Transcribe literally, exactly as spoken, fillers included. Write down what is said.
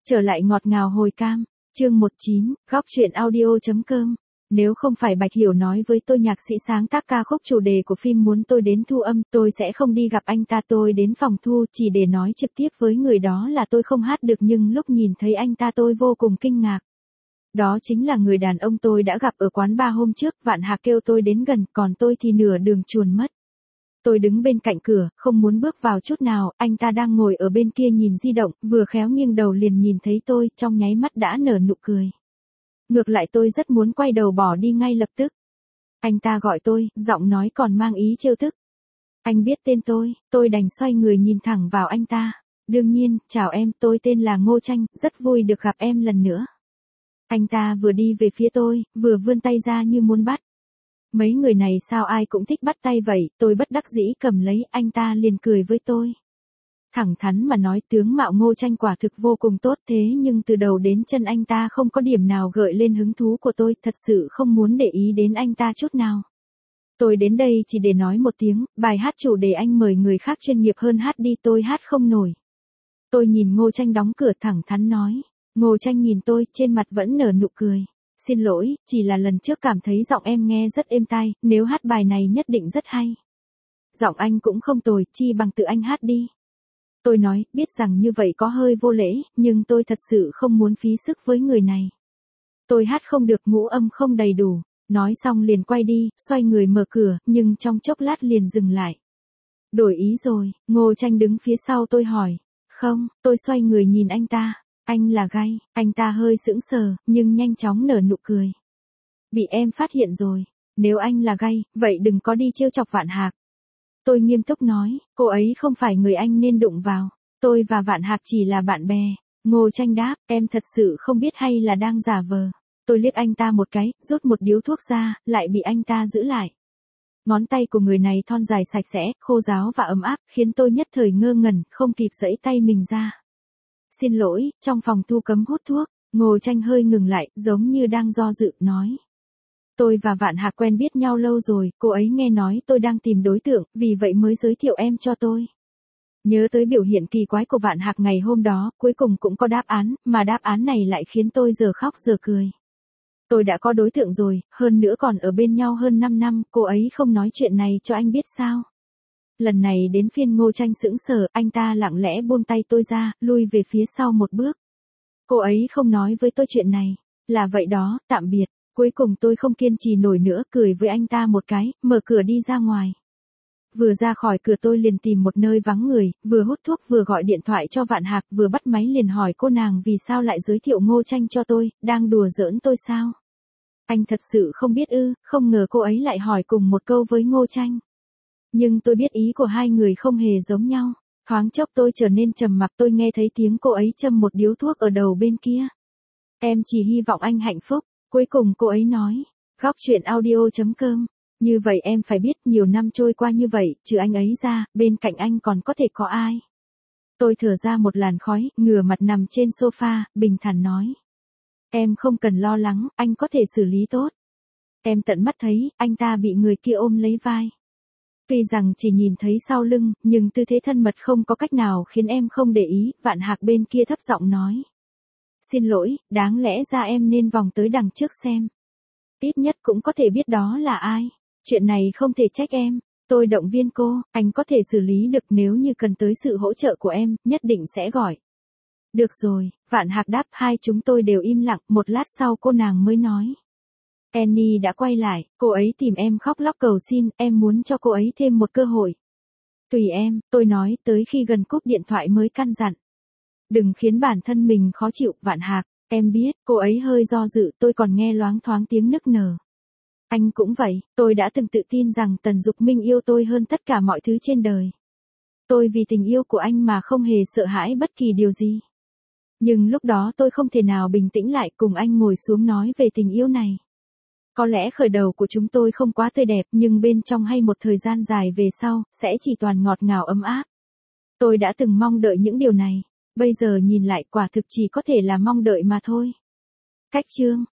Trở lại ngọt ngào hồi cam, chương mười chín, góc truyện audio.com. Nếu không phải Bạch Hiểu nói với tôi nhạc sĩ sáng tác ca khúc chủ đề của phim muốn tôi đến thu âm, tôi sẽ không đi gặp anh ta. Tôi đến phòng thu chỉ để nói trực tiếp với người đó là tôi không hát được, nhưng lúc nhìn thấy anh ta tôi vô cùng kinh ngạc. Đó chính là người đàn ông tôi đã gặp ở quán bar hôm trước. Vạn Hạc kêu tôi đến gần, còn tôi thì nửa đường chuồn mất. Tôi đứng bên cạnh cửa, không muốn bước vào chút nào. Anh ta đang ngồi ở bên kia nhìn di động, vừa khéo nghiêng đầu liền nhìn thấy tôi, trong nháy mắt đã nở nụ cười. Ngược lại tôi rất muốn quay đầu bỏ đi ngay lập tức. Anh ta gọi tôi, giọng nói còn mang ý trêu tức. Anh biết tên tôi, tôi đành xoay người nhìn thẳng vào anh ta. Đương nhiên, chào em, tôi tên là Ngô Tranh, rất vui được gặp em lần nữa. Anh ta vừa đi về phía tôi, vừa vươn tay ra như muốn bắt. Mấy người này sao ai cũng thích bắt tay vậy, tôi bất đắc dĩ cầm lấy, anh ta liền cười với tôi. Thẳng thắn mà nói, tướng mạo Ngô Tranh quả thực vô cùng tốt, thế nhưng từ đầu đến chân anh ta không có điểm nào gợi lên hứng thú của tôi, thật sự không muốn để ý đến anh ta chút nào. Tôi đến đây chỉ để nói một tiếng, bài hát chủ đề anh mời người khác chuyên nghiệp hơn hát đi, tôi hát không nổi. Tôi nhìn Ngô Tranh đóng cửa thẳng thắn nói. Ngô Tranh nhìn tôi, trên mặt vẫn nở nụ cười. Xin lỗi, chỉ là lần trước cảm thấy giọng em nghe rất êm tai, nếu hát bài này nhất định rất hay. Giọng anh cũng không tồi, chi bằng tự anh hát đi. Tôi nói, biết rằng như vậy có hơi vô lễ, nhưng tôi thật sự không muốn phí sức với người này. Tôi hát không được, ngũ âm không đầy đủ. Nói xong liền quay đi, xoay người mở cửa, nhưng trong chốc lát liền dừng lại. Đổi ý rồi, Ngô Tranh đứng phía sau tôi hỏi. Không, tôi xoay người nhìn anh ta. Anh là gay, anh ta hơi sững sờ, nhưng nhanh chóng nở nụ cười. Bị em phát hiện rồi, nếu anh là gay, vậy đừng có đi trêu chọc Vạn Hạc. Tôi nghiêm túc nói, cô ấy không phải người anh nên đụng vào, tôi và Vạn Hạc chỉ là bạn bè. Ngô Tranh đáp, em thật sự không biết hay là đang giả vờ. Tôi liếc anh ta một cái, rút một điếu thuốc ra, lại bị anh ta giữ lại. Ngón tay của người này thon dài sạch sẽ, khô ráo và ấm áp, khiến tôi nhất thời ngơ ngẩn, không kịp giãy tay mình ra. Xin lỗi, trong phòng thu cấm hút thuốc. Ngô Tranh hơi ngừng lại, giống như đang do dự, nói. Tôi và Vạn Hạc quen biết nhau lâu rồi, cô ấy nghe nói tôi đang tìm đối tượng, vì vậy mới giới thiệu em cho tôi. Nhớ tới biểu hiện kỳ quái của Vạn Hạc ngày hôm đó, cuối cùng cũng có đáp án, mà đáp án này lại khiến tôi giờ khóc giờ cười. Tôi đã có đối tượng rồi, hơn nữa còn ở bên nhau hơn năm năm, cô ấy không nói chuyện này cho anh biết sao? Lần này đến phiên Ngô Tranh sững sờ, anh ta lặng lẽ buông tay tôi ra, lui về phía sau một bước. Cô ấy không nói với tôi chuyện này. Là vậy đó, tạm biệt. Cuối cùng tôi không kiên trì nổi nữa, cười với anh ta một cái, mở cửa đi ra ngoài. Vừa ra khỏi cửa tôi liền tìm một nơi vắng người, vừa hút thuốc vừa gọi điện thoại cho Vạn Hạc, vừa bắt máy liền hỏi cô nàng vì sao lại giới thiệu Ngô Tranh cho tôi, đang đùa giỡn tôi sao? Anh thật sự không biết ư? Không ngờ cô ấy lại hỏi cùng một câu với Ngô Tranh. Nhưng tôi biết ý của hai người không hề giống nhau. Thoáng chốc tôi trở nên trầm mặc, tôi nghe thấy tiếng cô ấy châm một điếu thuốc ở đầu bên kia. Em chỉ hy vọng anh hạnh phúc. Cuối cùng cô ấy nói. Góc truyện audio.com. Như vậy em phải biết, nhiều năm trôi qua như vậy, trừ anh ấy ra, bên cạnh anh còn có thể có ai? Tôi thở ra một làn khói, ngửa mặt nằm trên sofa, bình thản nói. Em không cần lo lắng, anh có thể xử lý tốt. Em tận mắt thấy, anh ta bị người kia ôm lấy vai. Tuy rằng chỉ nhìn thấy sau lưng, nhưng tư thế thân mật không có cách nào khiến em không để ý. Vạn Hạc bên kia thấp giọng nói. Xin lỗi, đáng lẽ ra em nên vòng tới đằng trước xem. Ít nhất cũng có thể biết đó là ai. Chuyện này không thể trách em. Tôi động viên cô, anh có thể xử lý được, nếu như cần tới sự hỗ trợ của em, nhất định sẽ gọi. Được rồi, Vạn Hạc đáp. Hai chúng tôi đều im lặng, một lát sau cô nàng mới nói. Annie đã quay lại, cô ấy tìm em khóc lóc cầu xin, em muốn cho cô ấy thêm một cơ hội. Tùy em, tôi nói tới khi gần cúp điện thoại mới căn dặn. Đừng khiến bản thân mình khó chịu. Vạn Hạc, em biết, cô ấy hơi do dự, tôi còn nghe loáng thoáng tiếng nức nở. Anh cũng vậy, tôi đã từng tự tin rằng Tần Dục Minh yêu tôi hơn tất cả mọi thứ trên đời. Tôi vì tình yêu của anh mà không hề sợ hãi bất kỳ điều gì. Nhưng lúc đó tôi không thể nào bình tĩnh lại cùng anh ngồi xuống nói về tình yêu này. Có lẽ khởi đầu của chúng tôi không quá tươi đẹp, nhưng bên trong hay một thời gian dài về sau, sẽ chỉ toàn ngọt ngào ấm áp. Tôi đã từng mong đợi những điều này, bây giờ nhìn lại quả thực chỉ có thể là mong đợi mà thôi. Cách chương